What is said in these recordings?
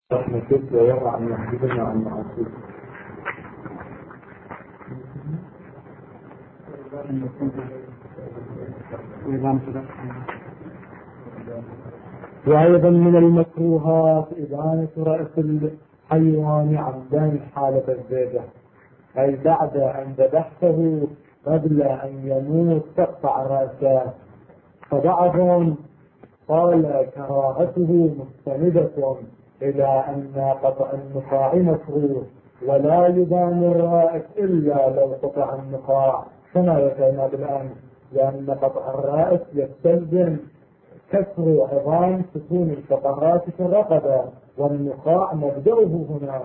رحمة ويرى عن يحبنا عن معصيه. وأيضا من المكروهات إدانة رأس الحيوان عمدا حالة الذبح، أي بعد أن ذبحته قبل أن يموت تقطع رأسه. فبعضهم قال كراهته مستندة إلى أن قطع النخاع مكروه، ولا يدان الرأس إلا لو قطع النخاع كما ذكرنا بالأمس، لأن قطع الرأس يستلزم كسر عظام سكون الفقرات في الرقبة، والنخاع مبدأه هنا.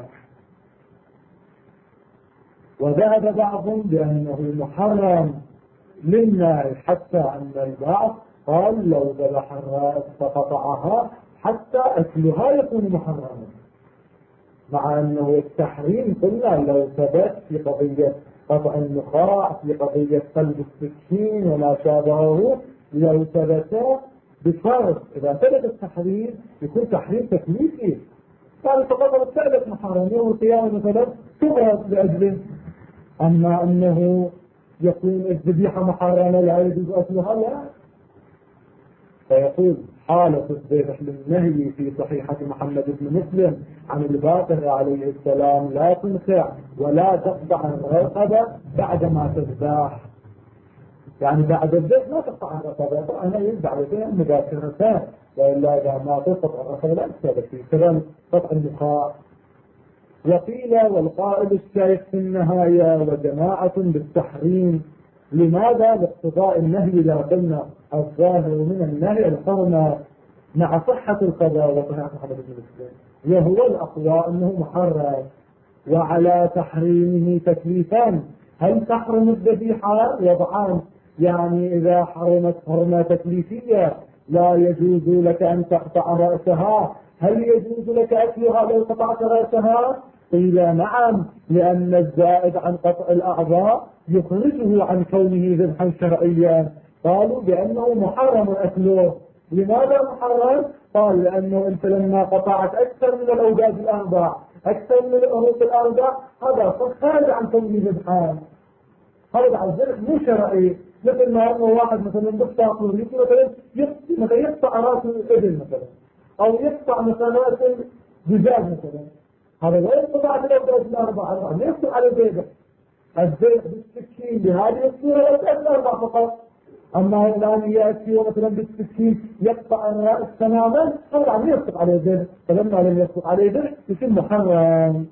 وذهب بعضهم بأنه محرم للنار، حتى أن البعض قال لو ذبح الرأس فقطعها حتى أكلها يكون محرما، مع أنه التحريم قلنا لو ثبت في قضية قطع النخاع، في قضية قلب السكين وما شابهه، لو ثبت بفرض إذا ثبت التحريم يكون تحريم تكليفي، يعني فقط ثبت محرم يوم القيامة مثلا تبرد لأجله. أما أنه يكون الذبيحة محرمة لا يجوز أكلها، لا. فيقول حالة الذبح للنهي في صحيحة محمد بن مسلم عن الباقر عليه السلام لا تنخع ولا تقطع الرقبة بعدما تذبح، يعني بعد الذبح ما تقطع الرقبة، فأنا ينبع لديها مباشرتان، وإلا إذا ما تقطع الرقبة لا تستبق في كذا قطع النخاع. وقيل والقائل الشيخ في النهاية وجماعة بالتحريم. لماذا؟ لاقتضاء النهي إذا قلنا الظاهر من النهي الحرمة مع صحة القضاء وصحة محمد بن مسلم، وهو الأقوى أنه محرم. وعلى تحريمه تكليفان: هل تحرم الذبيحة؟ وضعان، يعني إذا حرمت حرمة تكليفية لا يجوز لك أن تقطع رأسها، هل يجوز لك أكلها لو قطعت رأسها؟ قيل نعم، لأن الزائد عن قطع الأعضاء يخرجه عن كونه ذبحا شرعيا. قالوا بأنه محرم أكله. لماذا محرم؟ قال لأنه أنت لما قطعت أكثر من الأوجاج الأربع، أكثر من الأروق الأربع، هذا خارج عن كونه ذبحان، خارج عن ذبح مو شرعي. مثل ما أنه واحد مثلا بقطع قريته مثلا يقطع رأس الإبل مثلا، أو يقطع مثلا رأس الدجاج مثلا، هذا لا يقطع في الأوجاج الأربع، لا يقطع على الذبح. الذبح بالسكين بهذه الصورة لا تأتي الأربع فقط. أما الآن يأتي مثلا بالسكين يقطع الرأس تماما، طبعا يسقط عليه ذبح، فلما لم يسقط عليه ذبح يكون محرم،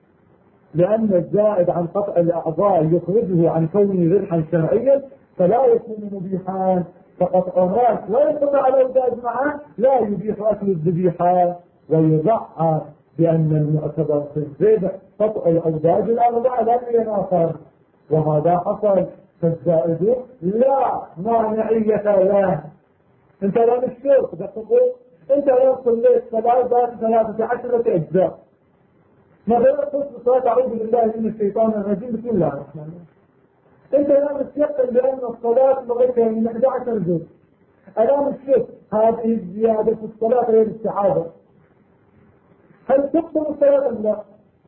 لأن الزائد عن قطع الأعضاء يخرجه عن كونه ذبحا شرعيا فلا يكون مبيحا. فقطع الرأس لا يقطع الأوجاج معه لا يبيح أكل الذبيحة. ويضع بأن المعتبر في الذبح قطع الأوجاج الأربعة لا يناثر، وهذا حصل. فالزائد لا مانعية له. انت لا مشكلة تقول انت لا صليت ثلاثة 13 أجزاء، ماذا يقول بصلاة أعوذ بالله من الشيطان الرجيم بسم الله الرحمن الرحيم، انت لا متيقن بأن الصلاة لغتها من 11 جزء، ألا مشكلة هذه الزيادة في الصلاة غير الاستعاذة، هل تقبل الصلاة أم لا؟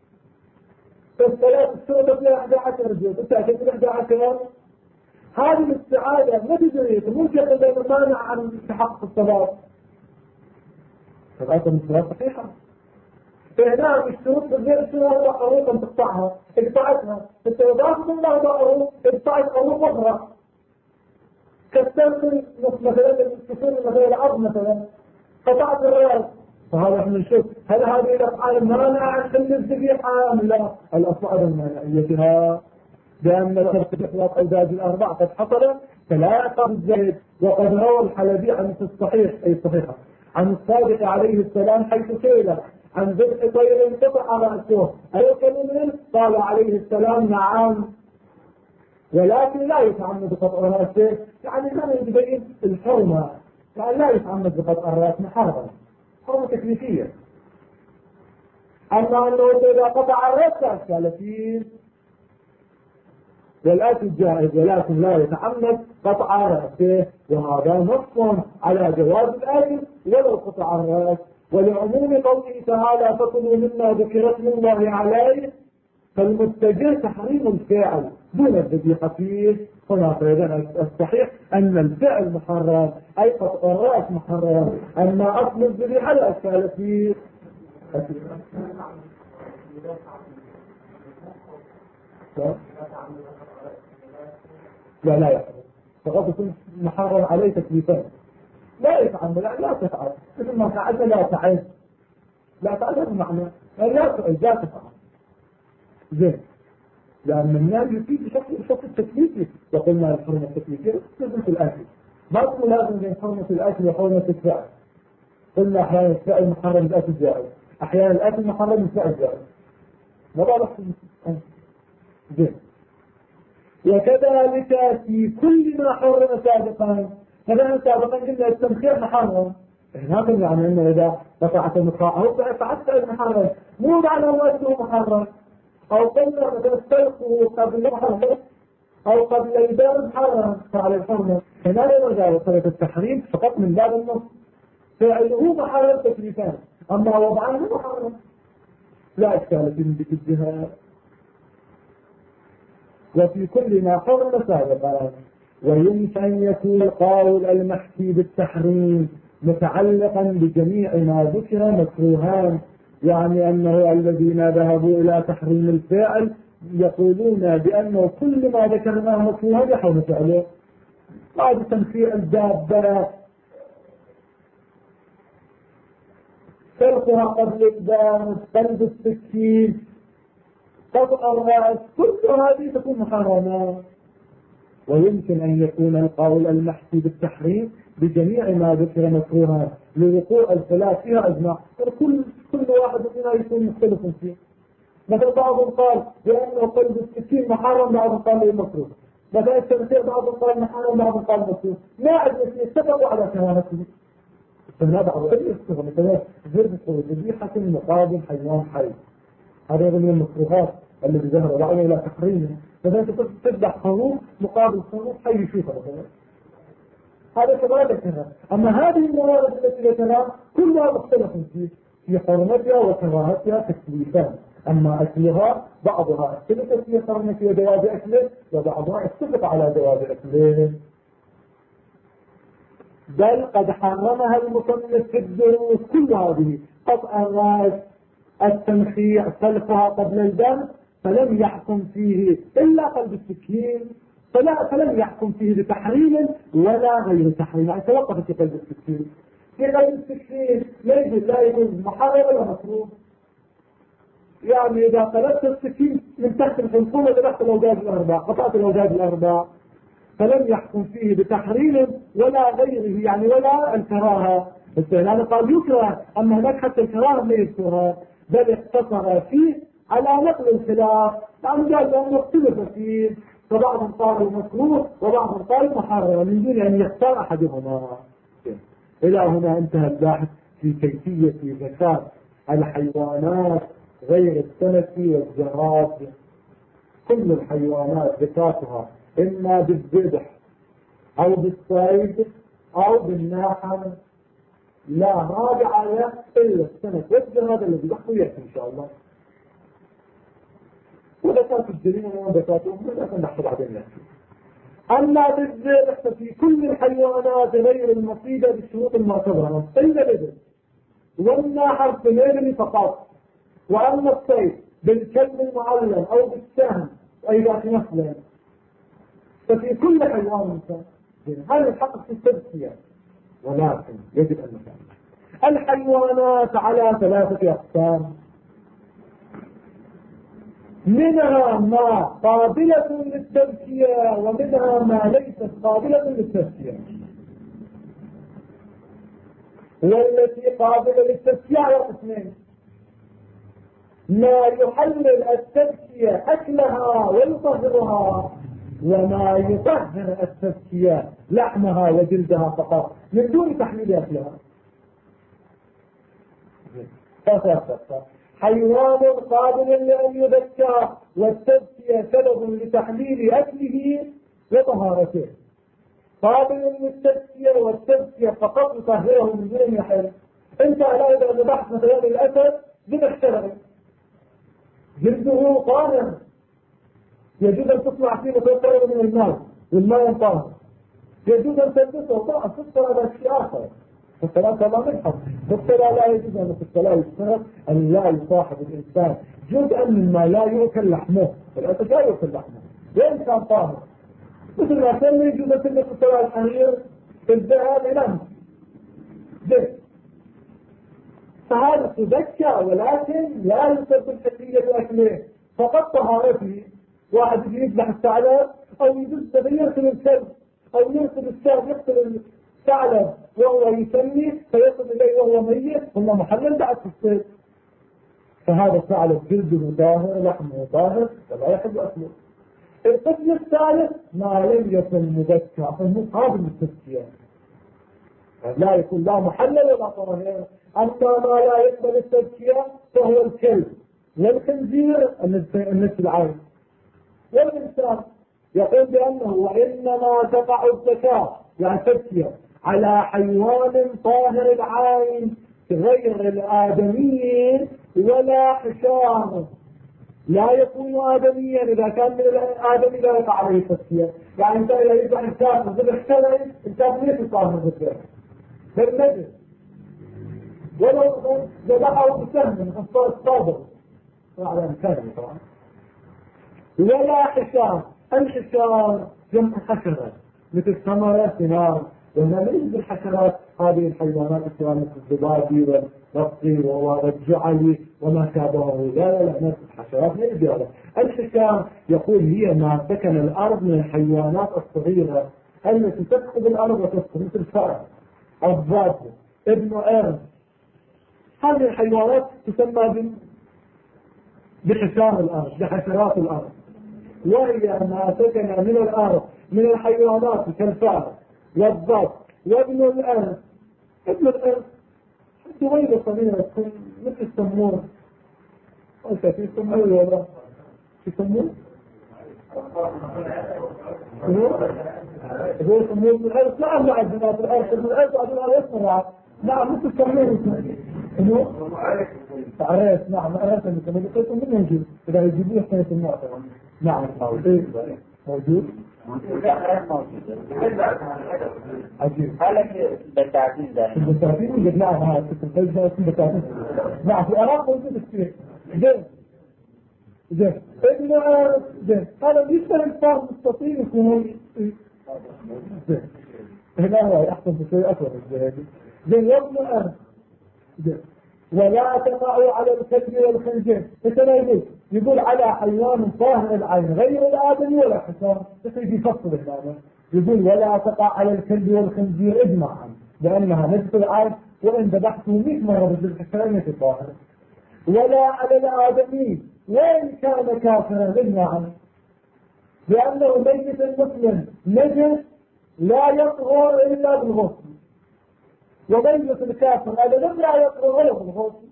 الصلاة السورة فيها 11 جزء، انت أكيد 11 هذه الاستعادة ما تدريك ممكن أن مانع عن تحقق الصلاة، فالآن الصلاة صحيحة. فهنا الشروط غير الشروط أروقا تقطعها، اقطعتها فالتوضاف من الله أروق اقطعت أروق أخرى كالتنقل مثلا الكسور مثلا العظم مثلا قطعت الرأس، فهذا احنا نشوف هل هذه الأفعال مانع عن حل الذبيحة أم لا؟ الأصل عدم مانعيتها، لأن الخلق بإخلاق أوجاج الأربع قد حصل فلا يقع الزيد. وقد روى الحلبي عن الصحيح أي الصحيحة عن الصادق عليه السلام حيث سئل عن ذبح طير انقطع رأسه أيكل منه؟ قال عليه السلام نعم، ولكن لا يتعمد قطع رأسه، يعني هذا يبين الحرمة، يعني لا يتعمد بقطع الرأس محرمة، حرمة تكليفية. أما أنه إذا قطع الرأس قال فيه والآكل جائز ولكن لا يتعمد قطع رأسه، وهذا نص على جواز الآكل ولو قطع الرأس ولعموم قوله تعالى فكلوا مما ذكر اسم الله عليه، فالمتجه تحريم الفعل دون الذبيحة فيه. هناك أيضا الصحيح أن الفعل محرم، أي قطع الرأس محرم، أما أصل الذبيحة لا أشكال فيه. لا يحرم، فقد يكون محرم عليه تكليفا. لا يفعل، لا تفعل، مثل ما فعلت لا تعد، لا تعد هذا المعنى، لا تفعل زين، لأن الناس يفيد بشكل التكليفي. وقلنا الحرمة التكليفية لازم في الأكل، ما تقول لازم بين حرمة الأكل وحرمة الفعل. قلنا أحيانا الفعل محرم الأكل جائز، أحيانا الأكل محرم الفعل جائز، ما بعرف زين. وكذلك في كل ما حرم سابقا، مثلا سابقا قلنا التمخير محرم، هذا يعني انه اذا قطعت المخاء او فعلت المحرم مو معنى انه محرم. او قلنا مثلا السلق قبل المحرم او قبل الباب محرم فعلى الحرمه، هنا لا مجال صله التحريم فقط من باب النص، فعله محرم تكليفان، اما وضعه محرم لا اشكال في ذيك الجهه. وفي كل ما حرم سابقا. ويمكن أن يكون القول المحكي بالتحريم متعلقا بجميع ما ذكر مكروهان، يعني أنه الذين ذهبوا إلى تحريم الفعل يقولون بأنه كل ما ذكرناه مكروها يحرم فعله، بعد تنفيع الدابة، سلقها قبل الدم، قلب السكين، قطع الرأس، كل هذه تكون محرمة. ويمكن أن يكون القول المحكي بالتحريم بجميع ما ذكر مكروها لوقوع الخلاف فيها أجمع، كل واحد منها يكون مختلف فيه. مثلا بعضهم قال بأنه قلب السكين محرم، بعضهم قال مكروه، مثلا التمثيل بعضهم قال محرم، بعضهم قال مكروه، ما عندنا اتفقوا على كراهته. فهذا أول يستغل مثلا ذبيحة مقابل حيوان حي، هذا من المكروهات الذي ظهر بعضهم إلى تحريمه. مثلا تذبح خروف مقابل خروف حي يشوفها مثلا، هذا كذلك هنا. أما هذه الموارد التي ذكرها كلها مختلف في حرمتها وكراهتها تكليفان، أما أكلها بعضها اختلف في حرمتها وجواز أكله، وبعضها اتفق على جواز أكله، بل قد حرمها المصنف في الدروس كل هذه، قطع الرأس، التنخيع، سلخها قبل الدم، فلم يحكم فيه إلا قلب السكين، فلم يحكم فيه بتحريم ولا غير تحريم، يعني توقف في قلب السكين. في قلب السكين لا يجوز محرم ولا مكروه، يعني إذا قلبت السكين من تحت الحلقوم ذبحت الأوجاج الأربع، قطعت الأوجاج الأربع، فلم يحكم فيه بتحريم ولا غيره، يعني ولا الكراهة. السهلان قال يكره، أما هناك حتى الكراهة ما يذكرها، بل اقتصر فيه على نقل الخلاف، يعني قال لأنه اختلف فيه، فبعضهم قالوا مكروه وبعضهم قالوا محرم من دون أن يختار أحدهما. إلى هنا انتهى الباحث في كيفية زكاة الحيوانات غير السمك والجراد. كل الحيوانات زكاتها إما بالذبح أو بالصيد أو بالناحر، لا رابع له إلا السمك والجراد الذي يحصل يأتي إن شاء الله. وذكاة الجريمة وذكاتهم لكن نحصل بعدين يأتي. أما بالذبح ففي كل الحيوانات غير المصيدة بالشروط المعتبرة، الصيد بالذبح والناحر بالإبل فقط. وأما الصيد بالكلب المعلم أو بالسهم وإذا مثلا، ففي كل حيوان هذا الحق في التذكية. ولكن يجب أن نفهم الحيوانات على ثلاثة أقسام، منها ما قابلة للتذكية ومنها ما ليست قابلة للتذكية. والتي قابلة للتذكية على قسمين: ما يحلل التذكية أكلها ويطهرها، وما يطهر التذكية لحمها وجلدها فقط من دون تحليل أكلها. حيوان قابل لأن يذكى والتذكية سبب لتحليل أكله وطهارته، قابل للتذكية والتذكية فقط يطهره من دون يحل. انت لا إذا ذبحت مثلا الأسد ذبح شرعي جلده طاهر يجوز أن تصنع فيه مثلا من الماء والماء طاهر يجوز أن تلبسه طبعا في الصلاة هذا شيء آخر في الصلاة كما نفهم في الصلاة لا يجوز أن في الصلاة يشترط أن لا يصاحب الإنسان جزءا مما لا يؤكل لحمه الأسد لا يؤكل لحمه وإن كان طاهر مثل ما كان يجوز أن تلبس في الصلاة الحرير في الذهب إلى زين فهذا تذكى ولكن لا يسبب حسية أكله فقط طهارته واحد يجي يذبح الثعلب أو يدز يرسل الكلب أو يرسل الشاب يقتل الثعلب وهو يسمي فيصل إليه وهو ميت ثم محلل بعد في الصيد فهذا الثعلب جلده طاهر لحمه طاهر ولا يحب أكله. القسم الثالث ما لم يكن مذكى فهو قابل للتزكية لا يكون لا محلل ولا طاهر. أما ما لا يقبل التزكية فهو الكلب والخنزير النفس العين والإنسان يقول بأنه وإنما تقع الزكاة يعني تزكية على حيوان طاهر العين غير الآدميين ولا حشام لا يكون آدميا إذا كان من الآدمي لا يقع عليه تزكية يعني انت إذا يذبح الكافر ذبح شرعي الكافر ليس طاهر بالذات بالنجس ولو ذبحه بسهم من الصادق على الكلمة طبعا ولا حشام. الحشام جمع حشرة مثل ثمرة ثمار وهنا ليس بالحشرات هذه الحيوانات سواء مثل الذبابي والطير والجعلي وما شابهه لا نفس الحشرات ليس بهذا. الحشام يقول هي ما سكن الأرض من الحيوانات الصغيرة التي تدخل الأرض وتدخل مثل الفأر الضاد ابن أرض هذه الحيوانات تسمى بحشام الأرض بحشرات الأرض. وهي ما سكن من الأرض من الحيوانات كالفأر والضاد وابن الأرض ابن الأرض دويلة صغيرة تكون مثل السمور أنت في سمور ولا في سمور هو سمور من الأرض نعم لا عندنا في الأرض من الأرض عندنا يسمع نعم مثل السمور إنه عريس نعم عريس اللي كانوا يقولون منه يجيب إذا يجيبوه كانت النقطة نعم موجود عجيب هل بالتعديل ده بالتعديل وجد نعم هذا بالتعديل نعم في العراق موجود كثير زين ابن زين هذا يشتغل الفار مستطيل يكون زين هنا هو أحسن بشيء أكبر زين وابن زين ولا تقع على الكلب والخنزير مثلا يقول على حيوان طاهر العين غير الآدمي ولا حشام يجي يفصل هذا يقول ولا تقع على الكلب والخنزير اجمعا لأنها نفس العين وإن ذبحته 100 مرة بالحشام طاهر ولا على الآدمي وإن كان كافرا اجمعا لأنه ميت المسلم نجس لا يطهر إلا بالغسل وميت الكافر أبدا لا يطهر غير بالغسل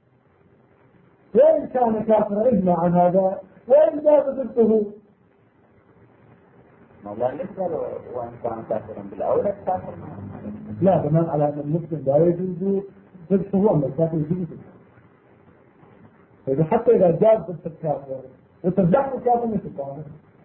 وإن كان كافرا اجمع عن هذا وإن لا تدرسه مولانا ليس وإن كان كافرا بالأولى كافر لا بناء على أن المسلم لا يجوز تدرسه أما الكافر يجوز إذا حتى إذا جاز ضد الكافر وتبدأ الكافر مثل طاهر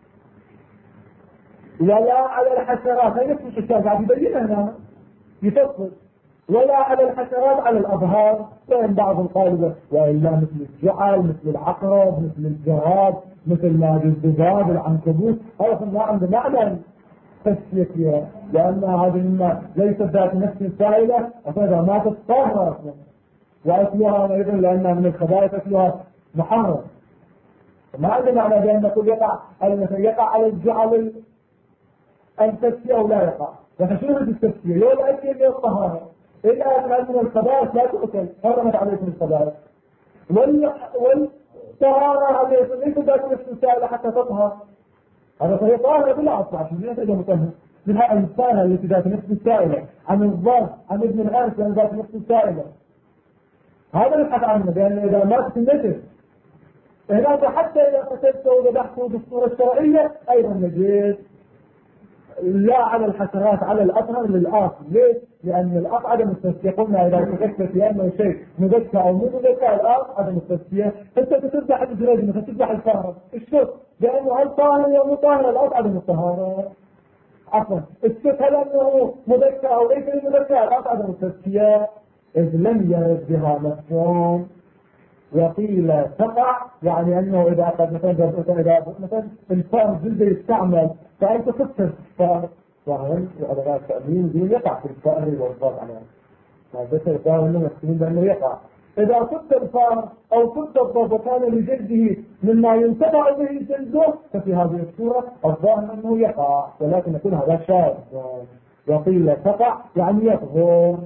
ولا على الحشرات هي نفس الحشرات قاعد يبينها هنا يفصل ولا على الحشرات على الأظهار فإن بعض القالبة وإلا مثل الجعل مثل العقرب مثل الجراد مثل ما الذباب العنكبوت هذا ما عنده معنى تسلية لأن هذه الماء ليست ذات نفس سائلة فإذا ماتت طاهرة أصلا وأكلها أيضا لأنها من الخبائث أكلها محرم ما عنده معنى بأن نقول يقع على الجعل التسلية أو لا يقع فشنو التسلية يوم أكل من الطهارة إلا أن من الخبائث لا تؤكل حرمت عليكم الخبائث والطهارة هذه ليس ذات نفس سائلة حتى تطهر هذا فهي طاهرة بلا أصل عشان لا تجد مطهر منها الإنسانة التي ذات نفس سائلة عن الضاد عن ابن الأنس لأن ذات نفس سائلة هذا نبحث عنه لأن إذا ماتت النجس هناك حتى إذا قتلته وذبحته بالصورة الشرعية أيضا نجس لا على الحشرات، على الأطهر للآف. ليش؟ لأن الآف عدم التزكية. قلنا إذا تذكر في أنه شيء مذكى أو مو مذكى، الآف عدم التزكية. أنت تذبح الجريج مثلا، تذبح الفهرة، الشوك لأنه هل طاهر أو مو طاهر؟ الآف عدم الطهارة. عفوا الشوك هل أنه مذكى أو ليس مذكى؟ الآف عدم التزكية، إذ لم يرد بها مفهوم. وقيل تقع يعني أنه إذا قد مثلا الفار جلده يستعمل فأنت تكسر الفار، وهل على التأمين دي يقع في الفار والضغط عليه، ما ذكر الفار أنه مسلمين بأنه يقع. إذا كنت الفار أو كنت الضغط وكان لجلده مما ينتفع به جلده، ففي هذه الصورة الظاهر أنه يقع، ولكن يكون هذا شاذ. وقيل تقع يعني يظهر.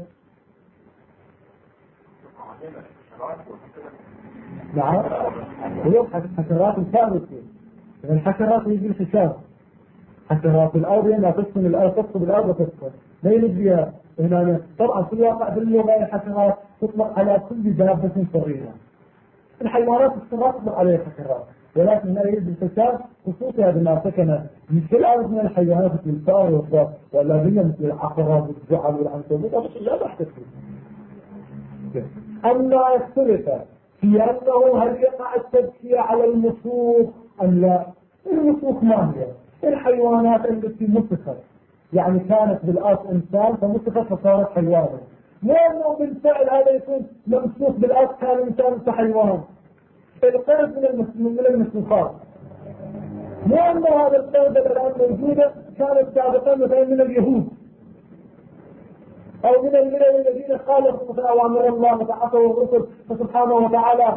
نعم، ويبحث حشرات الثالثة. الحشرات يجي الحشام، حشرات الأرض لا تسكن الأرض، تسكن الأرض وتسكن لا يجد بها هنا. طبعا في الواقع في اللغة الحشرات تطلق على كل دابة صغيرة. الحيوانات الصغيرة تطلق عليها حشرات، ولكن لا يجد الحشام خصوصا بما سكن مثل الأرض من الحيوانات مثل الفار والضب والذين مثل العقرب والجعل والعنكبوت لا تحتفل. أما يختلف في أنه هل يقع التزكية على المسوخ أم لا. المسوخ ما هي؟ الحيوانات التي مسخت، يعني كانت بالأصل إنسان فمسخت فصارت حيوانا. مو أنه بالفعل هذا يكون ممسوخ بالأصل كان إنسان كحيوان. القرد من المسوخات. مو أنه هذا القرد الآن موجودة كانت سابقا مثلا من اليهود أو من الملل الذين خالفوا مثل أوامر الله وتعصوا الرسل فسبحانه وتعالى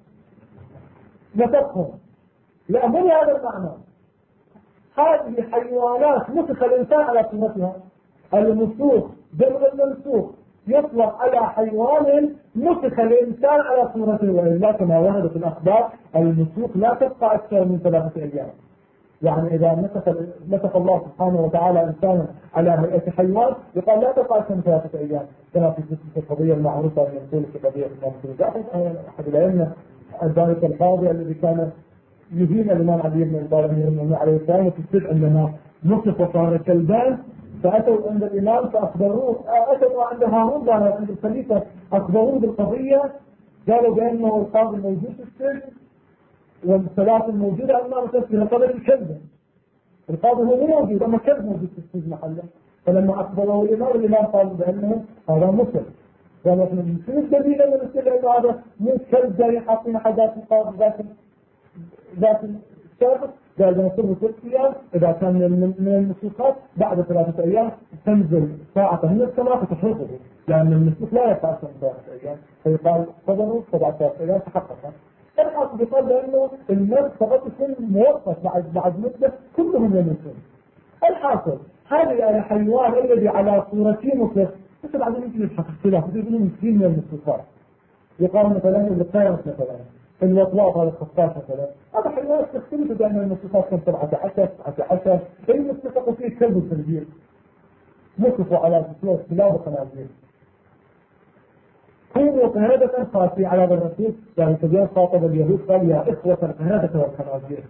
نسخهم. لا، مو هذا المعنى. هذه حيوانات مسخ الإنسان على صورتها. المسوخ جمع المنسوخ يطلق على حيوان مسخ الإنسان على صورته، وإلا كما وردت الأخبار المسوخ لا تبقى أكثر من 3 أيام. يعني إذا مسخ الله سبحانه وتعالى إنسانا على هيئة حيوان يقال لا تبقى أكثر من 3 أيام. كما في القضية المعروفة من يقول في قضية الإمام جعفر أحد الأئمة ذلك القاضي الذي كان يهين الإمام علي بن أبي طالب عليه السلام في السجن عندما نصف وصار كلبان، فأتوا عند الإمام فأخبروه، أتوا عند هارون عند الخليفة أخبروه بالقضية، قالوا بأنه القاضي موجود في السجن والثلاث الموجودة أمام تسجيل قضية الكلب. القاضي هو موجود أما كلب موجود في السجن محله. فلما أخبره الإمام قال بأنه هذا مسلم. قالوا احنا شنو الدليل اللي نقول انه هذا مو كلب جاي حاطين حاجات القاضي ذات الشخص؟ قال بنصير 3 أيام، إذا كان من المسوقات بعد 3 أيام تنزل ساعة من السماء فتحرقه، لأن المسوق لا يقع أكثر من 3 أيام. فيقال صبروا 7 أيام تحقق. الحاصل بيقال لأنه الناس فقط يكون موقف بعد مدة كلهم يموتون. الحاصل هذا الحيوان الذي على صورته مسخ بس بعدين يمكن يبحث اختلاف يقولون مسكين من المسوقات. يقال مثلا القيرس مثلا الوطواط هذا الخفاش مثلا، هذا حيوانات تختلف بأن المسوقات كان 17 19 المسوقات فيه كلب وخنزير مسكوا على صورة كلاب وخنازير. كونوا قهادة خاصية على هذا الرسول، يعني تجاه خاطب اليهود قال يا إخوة القهادة والخنازير.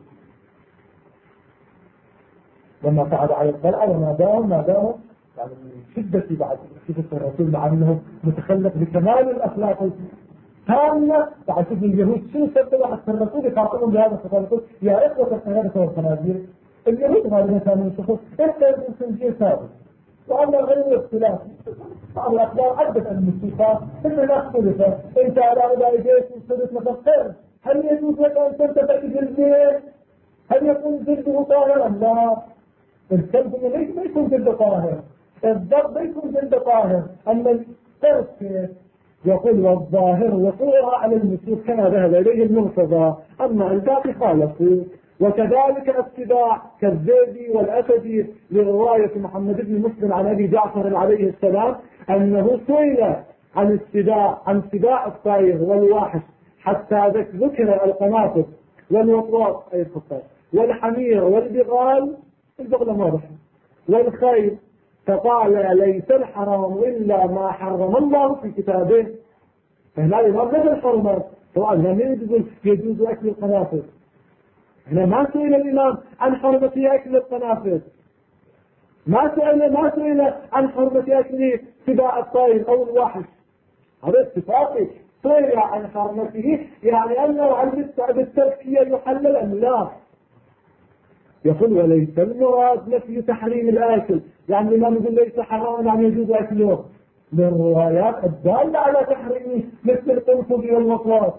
لما قعد على القلعة وناداهم يعني من شدة بعد شدة الرسول مع أنه متخلق بكمال الأخلاق التامة. بعد شدة اليهود شو سبب حتى الرسول يخاطبهم بهذا الخطاب يا إخوة القهادة والخنازير. اليهود غالبا كانوا يشخص إحنا الخنزير ثابت، وأما غير الاختلاف بعض الأخبار عدت عن الموسيقى إنه لا اختلف. أنت على أولى إجيس وصدت مفكر هل يجوز لك أن تنتفع جلده؟ هل يكون جلده طاهرا؟ لا، الكلب ما يكون جلده طاهر، الضب ما يكون جلده طاهر. أما الترك يقول والظاهر وقوعها على المسوق كما ذهب إليه المرتضى، أما الباقي خالفوا. وكذلك السباع كالذئب والأسد لرواية محمد بن مسلم عن أبي جعفر عليه السلام أنه سئل عن سباع الطير والواحش حتى ذكر القناطر والوطواط أي الخفاش والحمير والبغال، البغل واضح، والخيل، فقال ليس الحرام إلا ما حرم الله في كتابه. فهنا الإمام نزل الحرمات طبعا لا يجوز أكل القناطر. هنا ما سئل الإمام عن حرمة أكل القنافذ، ما سئل عن حرمة أكل سباع الطير أو الوحش، هذا اتفاقي. سئل عن حرمته يعني أنه عن بالتزكية يحلل أم لا. يقول وليس المراد نفي تحريم الآكل، يعني ما نقول ليس حرام يعني يجوز أكله، للروايات الدالة على تحريمه مثل القنفذ والوصواص.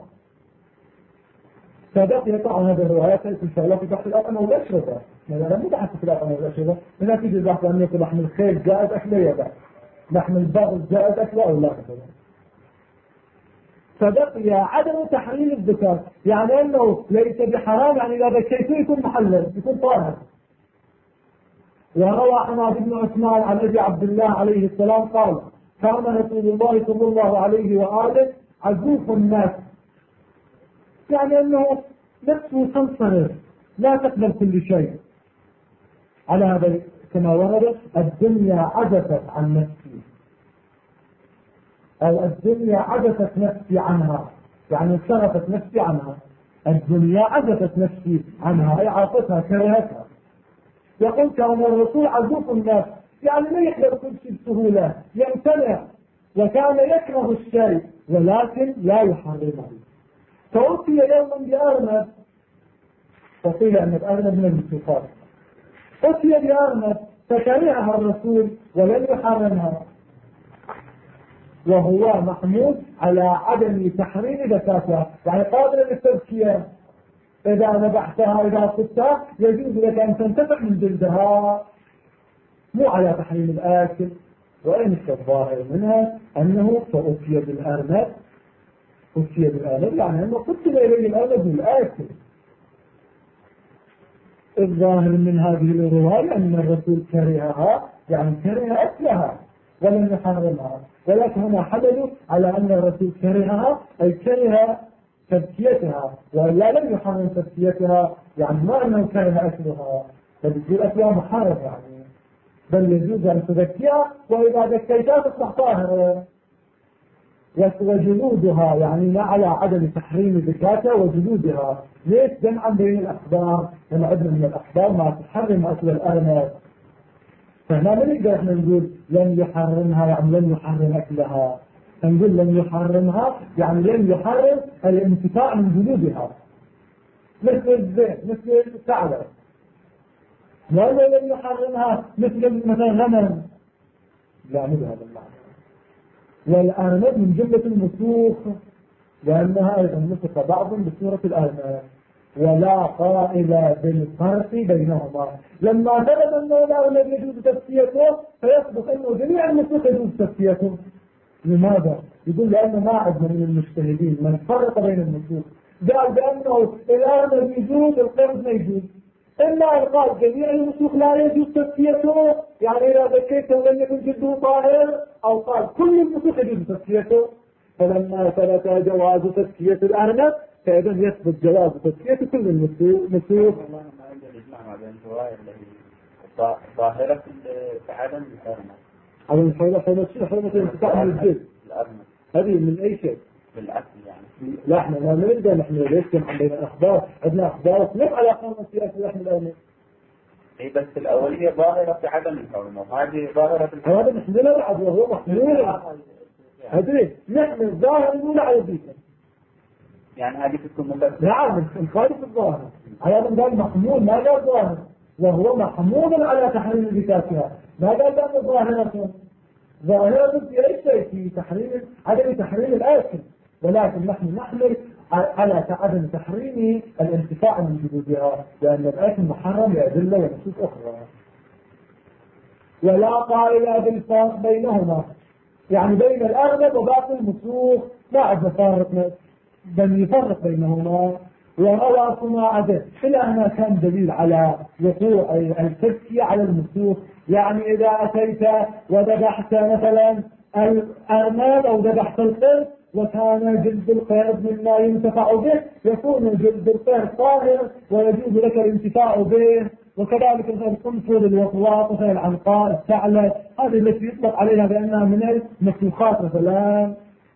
فبقي طبعا هذه الروايات إن شاء الله في بحث الأطعمة والأشربة، لم نبحث في الأطعمة والأشربة، إذا تيجي البحث عن يقول لحم الخيل جائز أكله يبقى لحم البغل جائز أكله أو لا. فبقي عدم تحريم الذكر، يعني أنه ليس بحرام، يعني إذا ذكيته يكون محلل يكون طاهر. وروى حماد بن عثمان عن أبي عبد الله عليه السلام قال كان رسول الله صلى الله عليه وآله عزوف الناس، يعني أنه نفسه تنصرف لا تقبل كل شيء. على هذا كما ورد الدنيا عجزت عن نفسي، أو الدنيا عجزت نفسي عنها، يعني انصرفت نفسي عنها. الدنيا عجزت نفسي عنها أي عاطتها كرهتها. يقول كان الرسول عزوف الناس، يعني لا يقدر كل شيء بسهولة، يمتنع، وكان يكره الشيء ولكن لا يحرمه. فأتي يوما بأرنب، وقيل أن الأرنب من المسوقات، أتي بأرنب فكرهها الرسول ولم يحرمها، وهو محمود على عدم تحريم ذكاتها، يعني قابل للتزكية. إذا ذبحتها إذا قلتها يجوز لك أن تنتفع من جلدها، مو على تحريم الآكل. وإن الظاهر منها أنه فأتي بالأرنب، أتي بالأرنب يعني أنه قتل إليه الأرنب بالآكل. الظاهر من هذه الرواية أن الرسول كرهها، يعني كره أكلها ولم يحرمها، ولكن هنا حملوا على أن الرسول كرهها أي كره تزكيتها، ولا لم يحرم تزكيتها، يعني ما أنه كره أكلها، فبيصير أكلها محرم يعني، بل يجوز أن تزكيها، وإذا زكيتها تصبح طاهرة. وجلودها يعني ما على عدم تحريم زكاتها وجلودها. ليش جمعا بين الأخبار؟ لما عدنا من الأخبار ما تحرم أكل الأرنب، فهنا ما نقدر احنا نقول لن يحرمها يعني لن يحرم أكلها، نقول لن يحرمها يعني لن يحرم الانتفاع من جلودها، مثل الزيت مثل الثعلب. ولا لن يحرمها مثل غنم، لا مو بهذا المعنى. والأرنب من جملة المسوخ، لأنها أيضا مسخ بعض بصورة الأرنب، ولا قائل بالفرق بينهما. لما ثبت أنه الأرنب يجوز تزكيته فيثبت أنه جميع المسوخ يجوز تزكيته. لماذا؟ يقول لأنه ما عندنا من المجتهدين من فرق بين المسوخ قال بأنه الأرنب يجوز القرد ما يجوز، إلا أن قال جميع المسوخ لا يجوز تزكيته، يعني إذا ذكيته لم يكن جلده طاهر، أو قال كل المسوخ يجوز تزكيته. فلما ثبت جواز تزكية الأرنب فإذا يثبت جواز تزكية كل المسوخ. ظاهرة عدم الحرمة، عدم حرمة الانتفاع من الجلد، هذه من أي شيء؟ بالأكل يعني. لا احنا ما نريد نحن ليش عندنا أخبار، عندنا أخبار تنف على حرمة في أكل لحم الأرنب. اي بس الأولية ظاهرة في عدم الحرمة، وهذه ظاهرة في الحرمة. هذا نحن لا نلعب وهو محمول. أدري نحن الظاهر نقول على ذيك، يعني هذه تكون مبادئ. نعم نخالف الظاهر على من قال محمول، ما قال ظاهر، وهو محمول على تحريم ذكاتها، ما قال بأنه ظاهرة في أي شيء في تحريم عدم تحريم الآكل، ولكن نحن نحمل على عدم تحريم الانتفاع من جلودها، لأن الآكل محرم لأدلة ونصوص أخرى. ولا قائل بالفرق بينهما، يعني بين الأغلب وباقي المسوخ ما عندنا فارق، بل يفرق بينهما. وروى صناعته إلى أنها كان دليل على وقوع التزكية على المسوخ، يعني إذا أتيت وذبحت مثلا الأرنب أو ذبحت القرد وكان جلد القرد مما ينتفع به، يكون جلد القرد طاهر ويجوز لك الانتفاع به. وكذلك القنفذ الوطواط مثل العنقاء الثعلب، هذه التي يطلق عليها بأنها من المسوخات مثلا.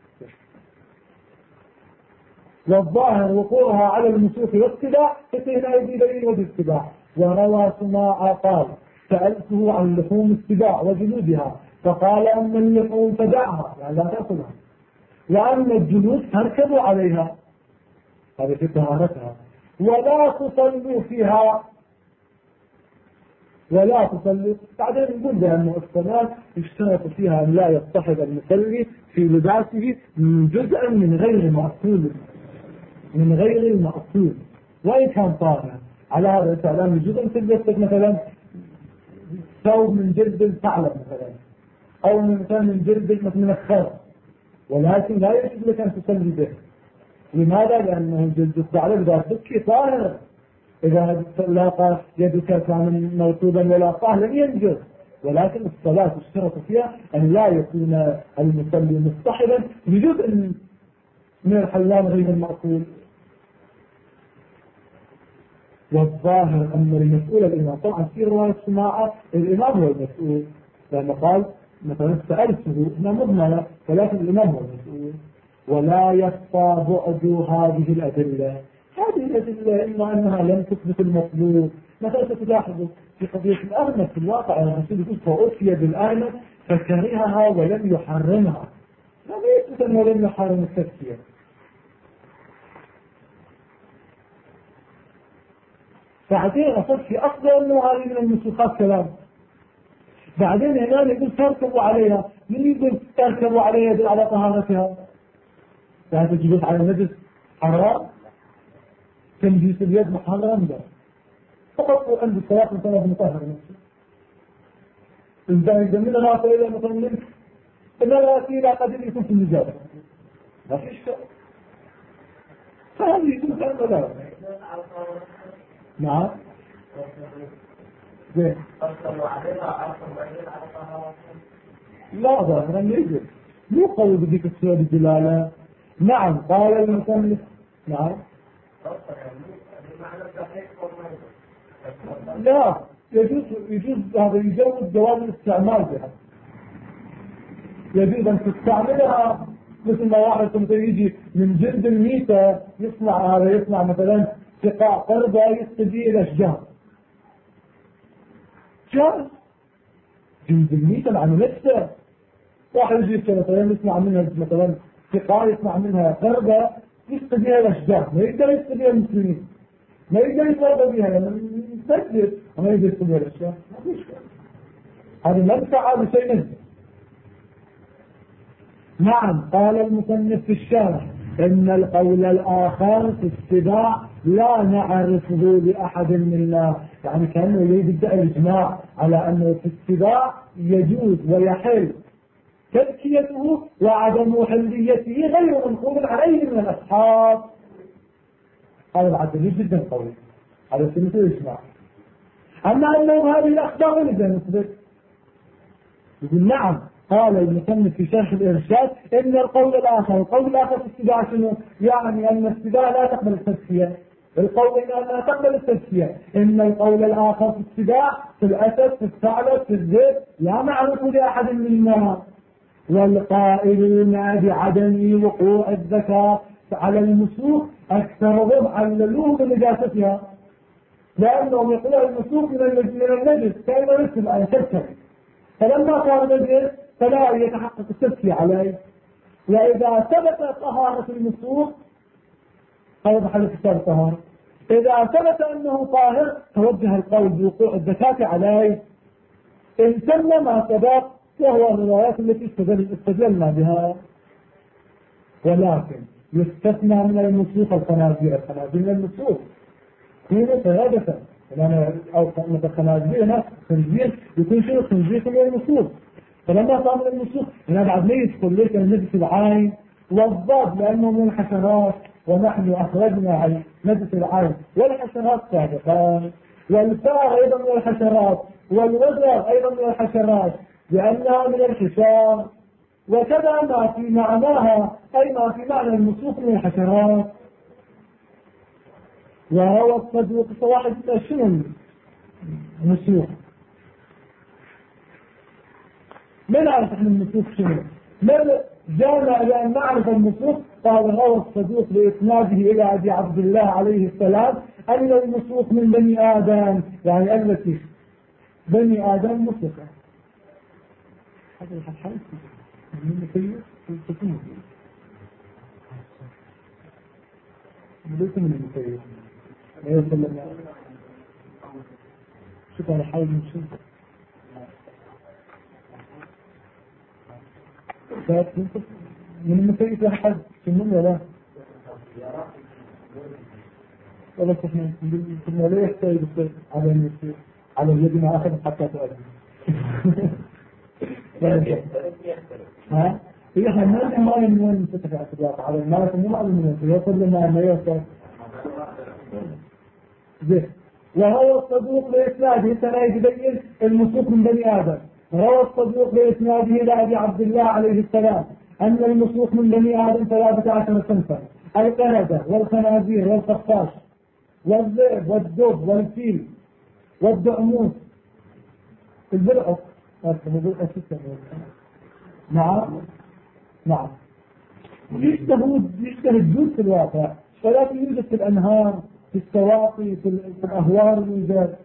والظاهر وقوعها على المسوخ والسباع، فهنا يجي دليل وجه السباع. وروى صناعة قال سألته عن لحوم السباع وجلودها فقال أما اللحوم فدعها يعني لا تأكلها، وأما الجلود فاركبوا عليها، هذه في طهارتها، ولا تصلوا فيها ولا تصلوا. بعدين نقول بأن الصلاة اشترط فيها أن لا يصطحب المصلي في لباسه جزءا من غير المأصول وإن كان طاهرا. على هذا الكلام جزء تلبسك مثلا ثوب من جلد الثعلب مثلا، أو من جلد من الخرق، ولكن لا يجوز لك أن تصلي به. لماذا؟ لأنه جلد الثعلب إذا تبكي طاهر، إذا لاقى يدك كان موصوبا ولا طاهر لم ينجز. ولكن الصلاة اشترط فيها أن لا يكون المصلي مصطحبا بجزء من الحلال غير المأكول. والظاهر أن المسؤول الإمام، طبعا في رواية سماعة الإمام هو المسؤول، لأنه قال مثلا سألته هنا مضمنة، ولكن الإمام هو المسؤول. ولا يخفى بعد هذه الأدلة إما أنها لم تثبت المطلوب. مثلا تلاحظوا في قضية الأرنب في الواقع الرسول يقول فأتي بالأرنب فكرهها ولم يحرمها، هذا يثبت أنه لم يحرم التسكية. بعدين أصد في أصل أنه هذه من المسوخات كلام. بعدين هنا يقول تركبوا عليها، من يقول تركبوا عليها يدل على طهارتها؟ يعني تجلس على النجس حرام، تنجيس اليد محرم ده فقط عند الصلاة مثلا مطهر نفسه. إذا من الناس إلى مثلا منك إن الرأسي لا قدر يكون في النجاسة ما فيش شيء، فهذه يكون كلام ولا نعم زين لا ظاهرا يجب مو قوي بديك السؤال الدلالة. نعم قال المصنف نعم لا يجوز هذا يجوز جواز الاستعمال بها، يجوز أن تستعملها مثل ما واحد مثلا يجي من جلد الميتة يصنع مثلا سقاء قربة يستجي إلى أشجار جاز. جلد الميتة مع نفسه واحد يجي مثلا يصنع منها مثلا سقاء يصنع منها قربة يستجي إلى أشجار، ما يقدر يستجي المسلمين، ما يقدر يتوضى بها لأنه يستجد وما يقدر يستجي إلى أشجار. هذا منفعة بشيء نجد. نعم قال المصنف في الشرح إن القول الآخر في السباع لا نعرفه لأحد منا، يعني كأنه يريد الإجماع على أنه في السباع يجوز ويحل تذكيته وعدم حليته غير منقول عليه من الأصحاب. هذا بعد دليل جدا قوي على سنة الإجماع. أما أنه هذه الأخبار إذا نثبت يقول نعم قال المصنف في شرح الإرشاد إن القول الآخر في السباع شنو؟ يعني أن السباع لا تقبل التزكية، القول إنها تقبل التزكية. إن القول الآخر في السباع في الأسد في الثعلب في الذئب لا نعرف لأحد منا. والقائلون بعدم وقوع الزكاة على المسوق أكثرهم عللوه بنجاستها، لأنهم يقولون المسوق من النجس كأنه مثل أن تذكر، فلما صار نجس فلا يتحقق التزكية عليه. وإذا ثبت طهارة المسوق هذا محل كتاب الطهارة، إذا ثبت أنه طاهر توجه القول بوقوع الزكاة عليه إن تم ما سبق، وهو الروايات التي استدلنا بها. ولكن يستثنى من المسوق الخنازير من المسوق هنا سيادة أو الخنازير هنا خنزير يكون شيء خنزير من المسوق، فلما صار من المسوق هنا بعد ما يدخل لك النجس العين والضاد لأنه من الحشرات، ونحن أخرجنا عن نجس العين والحشرات سابقا، والفار أيضا من الحشرات والوزر أيضا من الحشرات لأنها من الحشار، وكذا ما في معناها أي ما في معنى المسوق من الحشرات. وهو الصدوق صواحب شنو المسوق؟ ما نعرف احنا المسوق شنو؟ ما جامع لأن نعرف المسوق قال هو الصدوق لإسناده إلى أبي عبد الله عليه السلام أن المسوق من بني آدم، يعني التي بني آدم موسيقى هذا الحال من المسيح تكون ليس من المسيح ليس لما شوف على حال من شيء من المسيح أحد سنون ولا ولا احنا كنا لا يحتاج على المسيح على يدنا أخذ حتى تؤدي ها هي حماس ما ينون فتح اعتباط على الناس مو معلومين يصل لنا ما يوصل زين وهو الصدوق لإسناده سنة يبين المسوق من بني آدم وهو الصدوق لإسناده لأبي عبد الله عليه السلام أن المسوق من بني آدم 13 صنفا القردة والخنازير والخفاش والذئب والدب والفيل والدعموس البرقص نعم نعم يشتهى الجود في الواقع ولكن يوجد في الأنهار في السواقي في الأهوار يوجد